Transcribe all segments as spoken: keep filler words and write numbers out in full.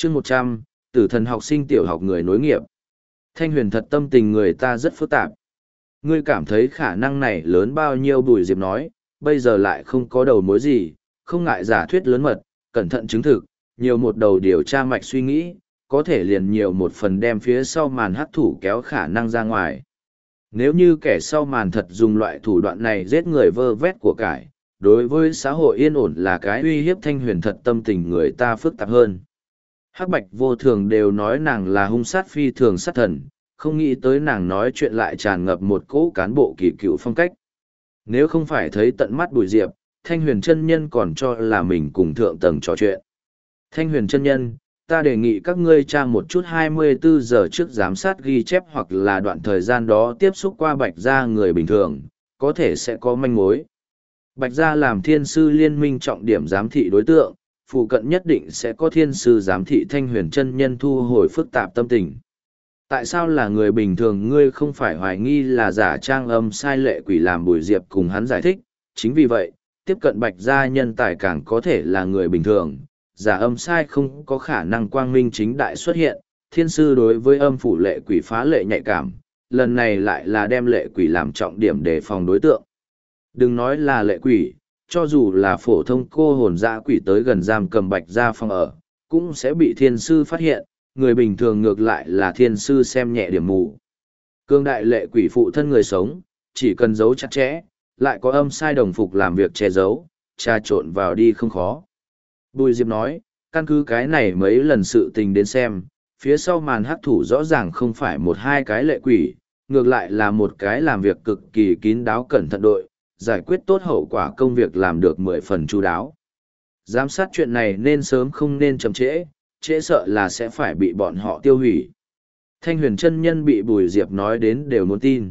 chương một trăm, tử thần học sinh tiểu học người nối nghiệp. Thanh Huyền thật tâm tình người ta rất phức tạp. Ngươi cảm thấy khả năng này lớn bao nhiêu? Bùi Diệp nói, bây giờ lại không có đầu mối gì, không ngại giả thuyết lớn mật, cẩn thận chứng thực, nhiều một đầu điều tra mạch suy nghĩ, có thể liền nhiều một phần đem phía sau màn hắc thủ kéo khả năng ra ngoài. Nếu như kẻ sau màn thật dùng loại thủ đoạn này giết người vơ vét của cải, đối với xã hội yên ổn là cái uy hiếp. Thanh Huyền thật tâm tình người ta phức tạp hơn. Hắc Bạch Vô Thường đều nói nàng là hung sát phi thường sát thần, không nghĩ tới nàng nói chuyện lại tràn ngập một cỗ cán bộ kỳ cựu phong cách. Nếu không phải thấy tận mắt Bùi Diệp, Thanh Huyền chân nhân còn cho là mình cùng thượng tầng trò chuyện. Thanh Huyền chân nhân, ta đề nghị các ngươi tra một chút hai mươi bốn giờ trước giám sát ghi chép hoặc là đoạn thời gian đó tiếp xúc qua Bạch Gia người bình thường, có thể sẽ có manh mối. Bạch Gia làm thiên sư liên minh trọng điểm giám thị đối tượng, phụ cận nhất định sẽ có thiên sư giám thị. Thanh Huyền chân nhân thu hồi phức tạp tâm tình. Tại sao là người bình thường? Ngươi không phải hoài nghi là giả trang âm sai lệ quỷ làm? Bùi Diệp cùng hắn giải thích, chính vì vậy, tiếp cận Bạch Gia nhân tài càng có thể là người bình thường, giả âm sai không có khả năng quang minh chính đại xuất hiện. Thiên sư đối với âm phủ lệ quỷ phá lệ nhạy cảm, lần này lại là đem lệ quỷ làm trọng điểm để phòng đối tượng. Đừng nói là lệ quỷ, cho dù là phổ thông cô hồn dã quỷ tới gần giam cầm Bạch Gia phòng ở, cũng sẽ bị thiên sư phát hiện. Người bình thường ngược lại là thiên sư xem nhẹ điểm mù. Cương đại lệ quỷ phụ thân người sống, chỉ cần giấu chặt chẽ, lại có âm sai đồng phục làm việc che giấu, trà trộn vào đi không khó. Bùi Diệp nói, căn cứ cái này mấy lần sự tình đến xem, phía sau màn hắc thủ rõ ràng không phải một hai cái lệ quỷ, ngược lại là một cái làm việc cực kỳ kín đáo cẩn thận đội, giải quyết tốt hậu quả công việc làm được mười phần chu đáo. Giám sát chuyện này nên sớm không nên chậm trễ, trễ sợ là sẽ phải bị bọn họ tiêu hủy. Thanh Huyền chân nhân bị Bùi Diệp nói đến đều muốn tin.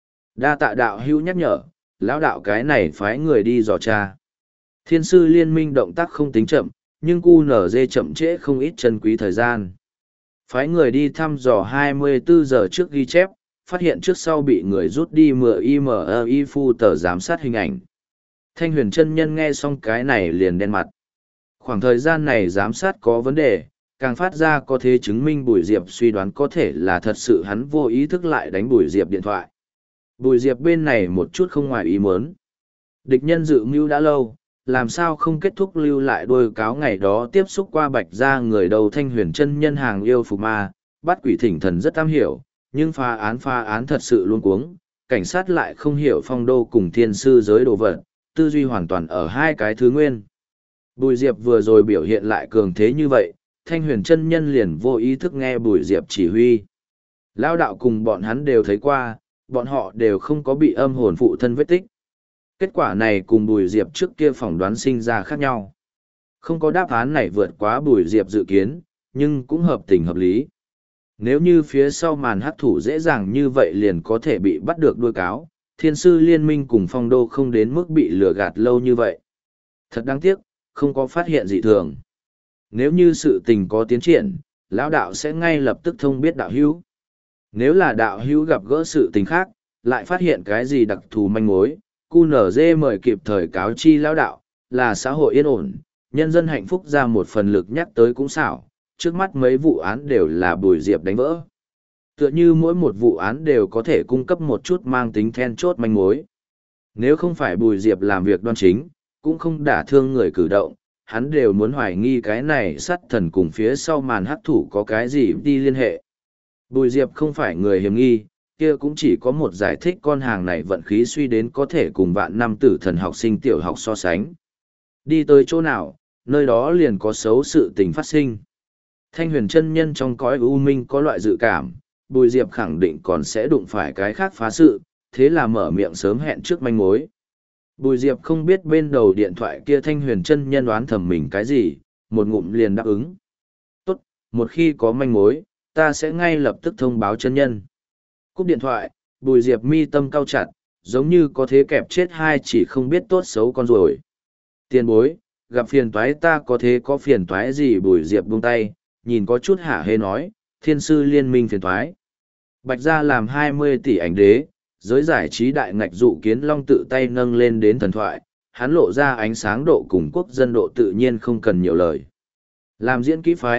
Đa tạ đạo hữu nhắc nhở, lão đạo cái này phái người đi dò tra. Thiên sư liên minh động tác không tính chậm, nhưng cu nở dê chậm trễ không ít chân quý thời gian. Phái người đi thăm dò hai mươi bốn giờ trước ghi chép, phát hiện trước sau bị người rút đi mười i em i phu tờ giám sát hình ảnh. Thanh Huyền chân nhân nghe xong cái này liền đen mặt. Khoảng thời gian này giám sát có vấn đề, càng phát ra có thể chứng minh Bùi Diệp suy đoán có thể là thật sự hắn vô ý thức lại đánh Bùi Diệp điện thoại. Bùi Diệp bên này một chút không ngoài ý muốn. Địch nhân dự mưu đã lâu, làm sao không kết thúc lưu lại đôi cáo ngày đó tiếp xúc qua Bạch Gia người đầu. Thanh Huyền chân nhân hàng yêu phục ma, bắt quỷ thỉnh thần rất am hiểu, nhưng phá án phá án thật sự luôn cuống, cảnh sát lại không hiểu phong đô cùng thiên sư giới đồ vật, tư duy hoàn toàn ở hai cái thứ nguyên. Bùi Diệp vừa rồi biểu hiện lại cường thế như vậy, Thanh Huyền chân nhân liền vô ý thức nghe Bùi Diệp chỉ huy. Lao đạo cùng bọn hắn đều thấy qua, bọn họ đều không có bị âm hồn phụ thân vết tích. Kết quả này cùng Bùi Diệp trước kia phỏng đoán sinh ra khác nhau. Không có đáp án này vượt quá Bùi Diệp dự kiến, nhưng cũng hợp tình hợp lý. Nếu như phía sau màn hắc thủ dễ dàng như vậy liền có thể bị bắt được đuôi cáo, thiên sư liên minh cùng phong đô không đến mức bị lừa gạt lâu như vậy. Thật đáng tiếc, không có phát hiện dị thường. Nếu như sự tình có tiến triển, lão đạo sẽ ngay lập tức thông biết đạo hữu. Nếu là đạo hữu gặp gỡ sự tình khác, lại phát hiện cái gì đặc thù manh mối, cu nở dê mời kịp thời cáo chi lão đạo, là xã hội yên ổn, nhân dân hạnh phúc ra một phần lực nhắc tới cũng xảo. Trước mắt mấy vụ án đều là Bùi Diệp đánh vỡ. Tựa như mỗi một vụ án đều có thể cung cấp một chút mang tính then chốt manh mối. Nếu không phải Bùi Diệp làm việc đoan chính, cũng không đả thương người cử động, hắn đều muốn hoài nghi cái này sát thần cùng phía sau màn hắc thủ có cái gì đi liên hệ. Bùi Diệp không phải người hiểm nghi, kia cũng chỉ có một giải thích con hàng này vận khí suy đến có thể cùng vạn năm tử thần học sinh tiểu học so sánh. Đi tới chỗ nào, nơi đó liền có xấu sự tình phát sinh. Thanh Huyền chân nhân trong cõi u minh có loại dự cảm, Bùi Diệp khẳng định còn sẽ đụng phải cái khác phá sự, thế là mở miệng sớm hẹn trước manh mối. Bùi Diệp không biết bên đầu điện thoại kia Thanh Huyền chân nhân đoán thầm mình cái gì, một ngụm liền đáp ứng. Tốt, một khi có manh mối, ta sẽ ngay lập tức thông báo chân nhân. Cúp điện thoại, Bùi Diệp mi tâm cau chặt, giống như có thế kẹp chết hai chỉ không biết tốt xấu con rồi. Tiền bối, gặp phiền toái ta có thế có phiền toái gì? Bùi Diệp buông tay, nhìn có chút hả hê nói, thiên sư liên minh phiền toái. Bạch Gia làm hai mươi tỷ ảnh đế, giới giải trí đại ngạch dụ kiến long tự tay nâng lên đến thần thoại, hắn lộ ra ánh sáng độ cùng quốc dân độ tự nhiên không cần nhiều lời. Làm diễn kỹ phái,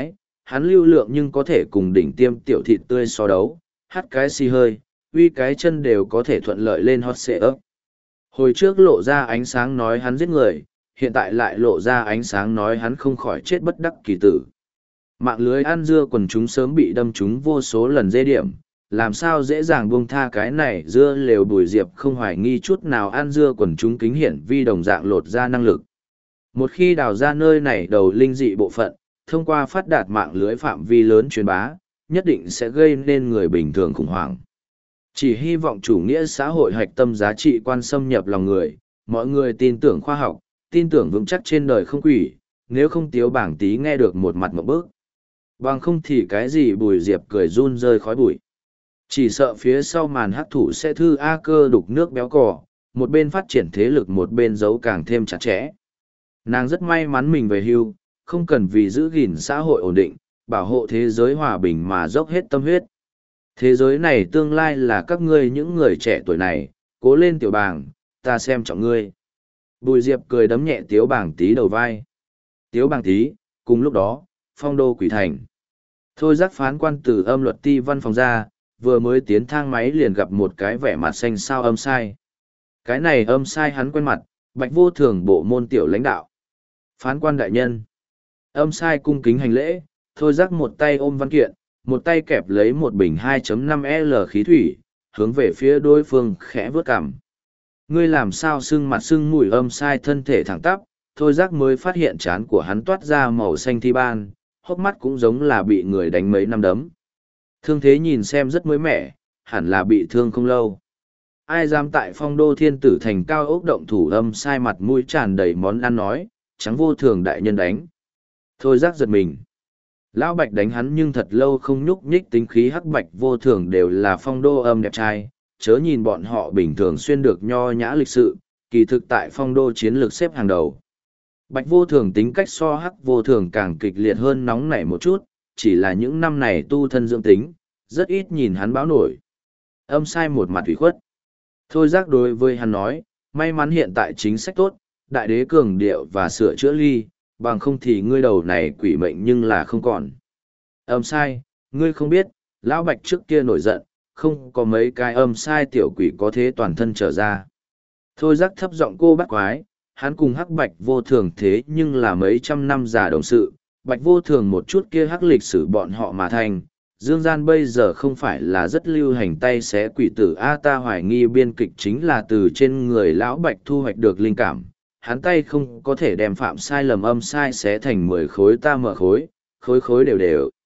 hắn lưu lượng nhưng có thể cùng đỉnh tiêm tiểu thịt tươi so đấu, hắt cái xì hơi, uy cái chân đều có thể thuận lợi lên hot xệ ấp. Hồi trước lộ ra ánh sáng nói hắn giết người, hiện tại lại lộ ra ánh sáng nói hắn không khỏi chết bất đắc kỳ tử. Mạng lưới ăn dưa quần chúng sớm bị đâm trúng vô số lần dê điểm, làm sao dễ dàng buông tha cái này dưa lều Bùi Diệp không hoài nghi chút nào ăn dưa quần chúng kính hiển vi đồng dạng lột ra năng lực. Một khi đào ra nơi này đầu linh dị bộ phận, thông qua phát đạt mạng lưới phạm vi lớn truyền bá, nhất định sẽ gây nên người bình thường khủng hoảng. Chỉ hy vọng chủ nghĩa xã hội hạch tâm giá trị quan xâm nhập lòng người, mọi người tin tưởng khoa học, tin tưởng vững chắc trên đời không quỷ, nếu không Tiếu Bảng Tí nghe được một mặt một bước. Bằng không thì cái gì Bùi Diệp cười run rơi khói bụi. Chỉ sợ phía sau màn hắc thủ sẽ thư A Cơ đục nước béo cò, một bên phát triển thế lực một bên giấu càng thêm chặt chẽ. Nàng rất may mắn mình về hưu, không cần vì giữ gìn xã hội ổn định, bảo hộ thế giới hòa bình mà dốc hết tâm huyết. Thế giới này tương lai là các ngươi những người trẻ tuổi này, cố lên Tiểu Bàng, ta xem trọng ngươi. Bùi Diệp cười đấm nhẹ Tiếu Bàng Tí đầu vai. Tiếu Bàng Tí, cùng lúc đó, phong đô quỷ thành. Thôi giác phán quan từ âm luật ti văn phòng ra, vừa mới tiến thang máy liền gặp một cái vẻ mặt xanh xao âm sai. Cái này âm sai hắn quen mặt, Bạch Vô Thường bộ môn tiểu lãnh đạo. Phán quan đại nhân. Âm sai cung kính hành lễ, thôi giác một tay ôm văn kiện, một tay kẹp lấy một bình hai phẩy năm L khí thủy, hướng về phía đối phương khẽ vớt cằm. Ngươi làm sao sưng mặt sưng mũi âm sai thân thể thẳng tắp, thôi giác mới phát hiện trán của hắn toát ra màu xanh thi ban, hốc mắt cũng giống là bị người đánh mấy năm đấm. Thương thế nhìn xem rất mới mẻ, hẳn là bị thương không lâu. Ai dám tại phong đô thiên tử thành cao ốc động thủ âm sai mặt mũi tràn đầy món ăn nói, trắng Vô Thường đại nhân đánh. Thôi giác giật mình. Lão Bạch đánh hắn nhưng thật lâu không nhúc nhích, tính khí hắc Bạch Vô Thường đều là phong đô âm đẹp trai, chớ nhìn bọn họ bình thường xuyên được nho nhã lịch sự, kỳ thực tại phong đô chiến lược xếp hàng đầu. Bạch Vô Thường tính cách so hắc Vô Thường càng kịch liệt hơn nóng nảy một chút, chỉ là những năm này tu thân dưỡng tính, rất ít nhìn hắn báo nổi. Âm sai một mặt ủy khuất. Thôi giác đối với hắn nói, may mắn hiện tại chính sách tốt, đại đế cường điệu và sửa chữa ly, bằng không thì ngươi đầu này quỷ mệnh nhưng là không còn. Âm sai, ngươi không biết, lão Bạch trước kia nổi giận, không có mấy cái âm sai tiểu quỷ có thế toàn thân trở ra. Thôi giác thấp giọng cô bắt quái, hắn cùng hắc Bạch Vô Thường thế nhưng là mấy trăm năm già đồng sự, Bạch Vô Thường một chút kia hắc lịch sử bọn họ mà thành. Dương gian bây giờ không phải là rất lưu hành tay xé quỷ tử A, ta hoài nghi biên kịch chính là từ trên người lão Bạch thu hoạch được linh cảm. Hắn tay không có thể đem phạm sai lầm âm sai xé thành mười khối ta mở khối, khối khối đều đều.